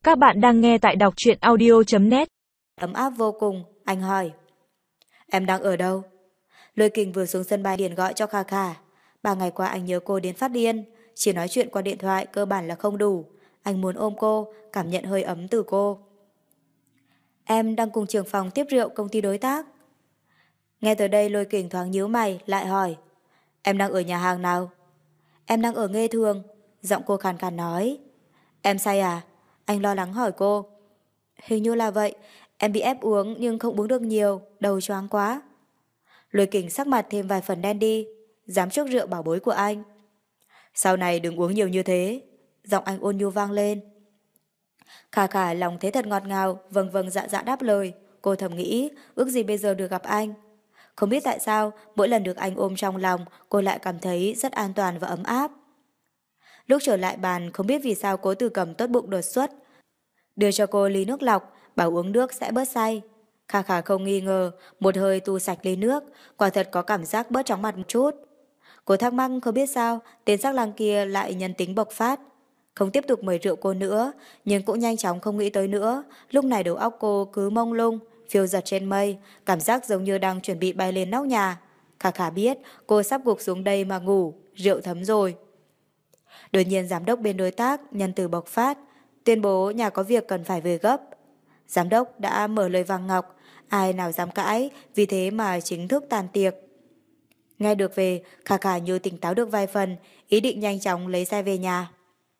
Các bạn đang nghe tại đọc truyện audio.net. Ấm áp vô cùng, anh hỏi. Em đang ở đâu? Lôi Kình vừa xuống sân bay liền gọi cho Kha Kha. 3 ngày qua anh nhớ cô đến phát điên. Chỉ nói chuyện qua điện thoại cơ bản là không đủ. Anh muốn ôm cô, cảm nhận hơi ấm từ cô. Em đang cùng trưởng phòng tiếp rượu công ty đối tác. Nghe tới đây Lôi Kình thoáng nhíu mày, lại hỏi. Em đang ở nhà hàng nào? Em đang ở Nghê Thường. Giọng cô khàn khàn nói. Em say à? Anh lo lắng hỏi cô. Hình như là vậy. Em bị ép uống nhưng không uống được nhiều, đầu choáng quá. Lôi Kình sắc mặt thêm vài phần đen đi. Dám trước rượu bảo bối của anh. Sau này đừng uống nhiều như thế. Giọng anh ôn nhu vang lên. Khả khả lòng thấy thật ngọt ngào, vâng vâng dạ dạ đáp lời. Cô thầm nghĩ, ước gì bây giờ được gặp anh. Không biết tại sao, mỗi lần được anh ôm trong lòng, cô lại cảm thấy rất an toàn và ấm áp. Lúc trở lại bàn, không biết vì sao Cố Tử Cầm tốt bụng đột xuất. Đưa cho cô ly nước lọc, bảo uống nước sẽ bớt say. Khả khả không nghi ngờ, một hơi tu sạch ly nước, quả thật có cảm giác bớt chóng mặt một chút. Cô thắc mắc không biết sao, tên sắc lang kia lại nhân tính bộc phát. Không tiếp tục mời rượu cô nữa, nhưng cũng nhanh chóng không nghĩ tới nữa. Lúc này đầu óc cô cứ mông lung, phiêu giật trên mây, cảm giác giống như đang chuẩn bị bay lên nóc nhà. Khả khả biết cô sắp gục xuống đây mà ngủ, rượu thấm rồi. Đột nhiên giám đốc bên đối tác nhân từ bộc phát, tuyên bố nhà có việc cần phải về gấp. Giám đốc đã mở lời vàng ngọc, ai nào dám cãi, vì thế mà chính thức tàn tiệc. Nghe được về, Khả khả như tỉnh táo được vài phần, ý định nhanh chóng lấy xe về nhà.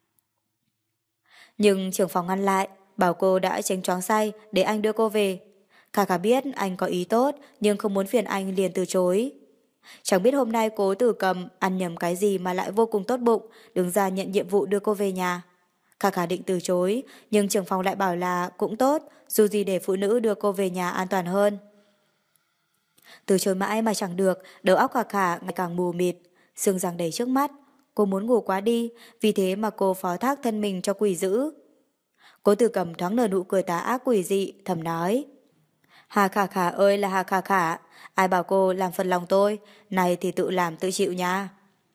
Nhưng trưởng phòng ngăn lại, bảo cô đã chênh choáng say để anh đưa cô về. Khả khả biết anh có ý tốt, nhưng không muốn phiền anh liền từ chối. Chẳng biết hôm nay Cố Tử Cầm ăn nhầm cái gì mà lại vô cùng tốt bụng, đứng ra nhận nhiệm vụ đưa cô về nhà. Khả khả định từ chối, nhưng trưởng phòng lại bảo là cũng tốt, dù gì để phụ nữ đưa cô về nhà an toàn hơn. Từ chối mãi mà chẳng được, đầu óc Khả khả ngày càng mù mịt, sương răng đầy trước mắt. Cô muốn ngủ quá đi, vì thế mà cô phó thác thân mình cho quỷ dữ. Cố Tử Cầm thoáng nở nụ cười tà ác quỷ dị, thầm nói. Hà Khả Khả ơi là Hà Khả Khả, ai bảo cô làm phật lòng tôi, này thì tự làm tự chịu nha.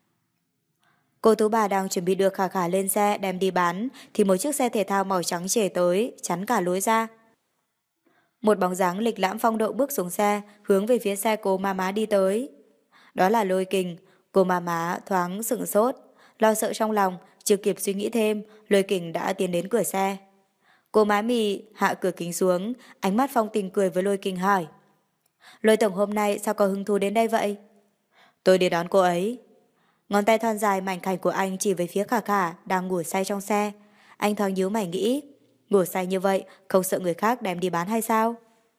Cô Tú bà đang chuẩn bị đưa Khả Khả lên xe đem đi bán, thì một chiếc xe thể thao màu trắng chể tới, chắn cả lối ra. Một bóng dáng lịch lãm phong độ bước xuống xe, hướng về phía xe cô ma má đi tới. Đó là Lôi Kình, cô ma má thoáng sững sốt, lo sợ trong lòng, chưa kịp suy nghĩ thêm, Lôi Kình đã tiến đến cửa xe. Cô má mì hạ cửa kính xuống, ánh mắt phong tình cười với Lôi Kình hỏi. Lôi tổng hôm nay sao có hứng thú đến đây vậy? Tôi đi đón cô ấy. Ngón tay thon dài mảnh khảnh của anh chỉ về phía Khả khả đang ngủ say trong xe. Anh thoáng nhíu mày nghĩ, ngủ say như vậy không sợ người khác đem đi bán hay sao?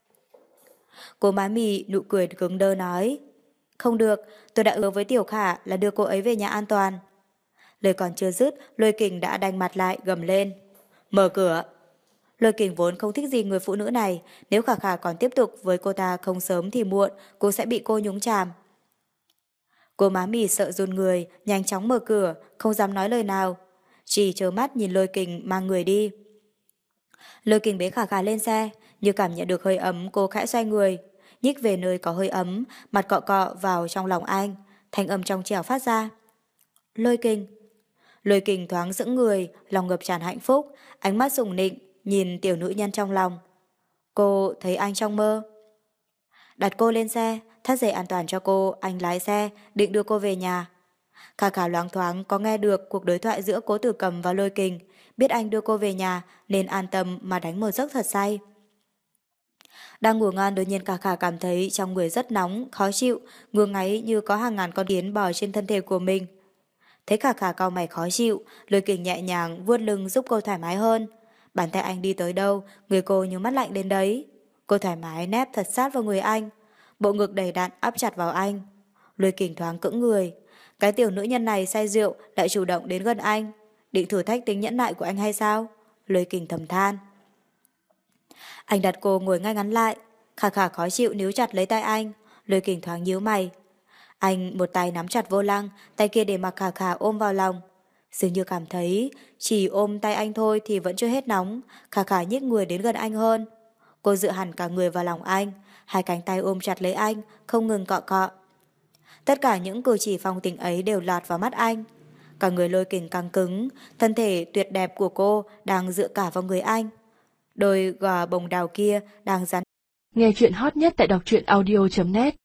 Cô má mì nụ cười cứng đơ nói. Không được, tôi đã hứa với Tiểu Khả là đưa cô ấy về nhà an toàn. Lời còn chưa dứt, Lôi Kình đã đanh mặt lại gầm lên. Mở cửa. Lôi Kình vốn không thích gì người phụ nữ này, nếu Khả khả còn tiếp tục với cô ta không sớm thì muộn, cô sẽ bị cô nhúng chàm. Cô má mì sợ run người, nhanh chóng mở cửa, không dám nói lời nào. Chỉ trơ mắt nhìn Lôi Kình mang người đi. Lôi Kình bế Khả khả lên xe, như cảm nhận được hơi ấm cô khẽ xoay người. Nhích về nơi có hơi ấm, mặt cọ cọ vào trong lòng anh, thanh âm trong trẻo phát ra. Lôi Kình. Lôi Kình thoáng sững người, lòng ngập tràn hạnh phúc, ánh mắt sùng nịnh, nhìn tiểu nữ nhân trong lòng. Cô thấy anh trong mơ. Đặt cô lên xe, thắt dây an toàn cho cô, anh lái xe, định đưa cô về nhà. Khả khả loáng thoáng có nghe được cuộc đối thoại giữa Cố Tử Cầm và Lôi Kình, biết anh đưa cô về nhà nên an tâm mà đánh một giấc thật say. Đang ngủ ngon đột nhiên Khả khả cảm thấy trong người rất nóng, khó chịu, ngứa ngáy như có hàng ngàn con kiến bò trên thân thể của mình. Thấy Khả khả cau mày khó chịu, Lôi Kình nhẹ nhàng vuốt lưng giúp cô thoải mái hơn. Bàn tay anh đi tới đâu, người cô như mắt lạnh đến đấy. Cô thoải mái nép thật sát vào người anh, bộ ngực đầy đặn áp chặt vào anh. Lôi Kình thoáng cững người. Cái tiểu nữ nhân này say rượu lại chủ động đến gần anh, định thử thách tính nhẫn nại của anh hay sao? Lôi Kình thầm than. Anh đặt cô ngồi ngay ngắn lại, Khả khả khó chịu níu chặt lấy tay anh. Lôi Kình thoáng nhíu mày. Anh một tay nắm chặt vô lăng, tay kia để mặc Khả khả ôm vào lòng. Dường như cảm thấy chỉ ôm tay anh thôi thì vẫn chưa hết nóng. Khả khả nhích người đến gần anh hơn. Cô dựa hẳn cả người vào lòng anh, hai cánh tay ôm chặt lấy anh, không ngừng cọ cọ. Tất cả những cử chỉ phong tình ấy đều lọt vào mắt anh. cả người Lôi Kình căng cứng, thân thể tuyệt đẹp của cô đang dựa cả vào người anh. Đôi gò bồng đào kia đang dán. Nghe chuyện hot nhất tại đọc truyện audio.net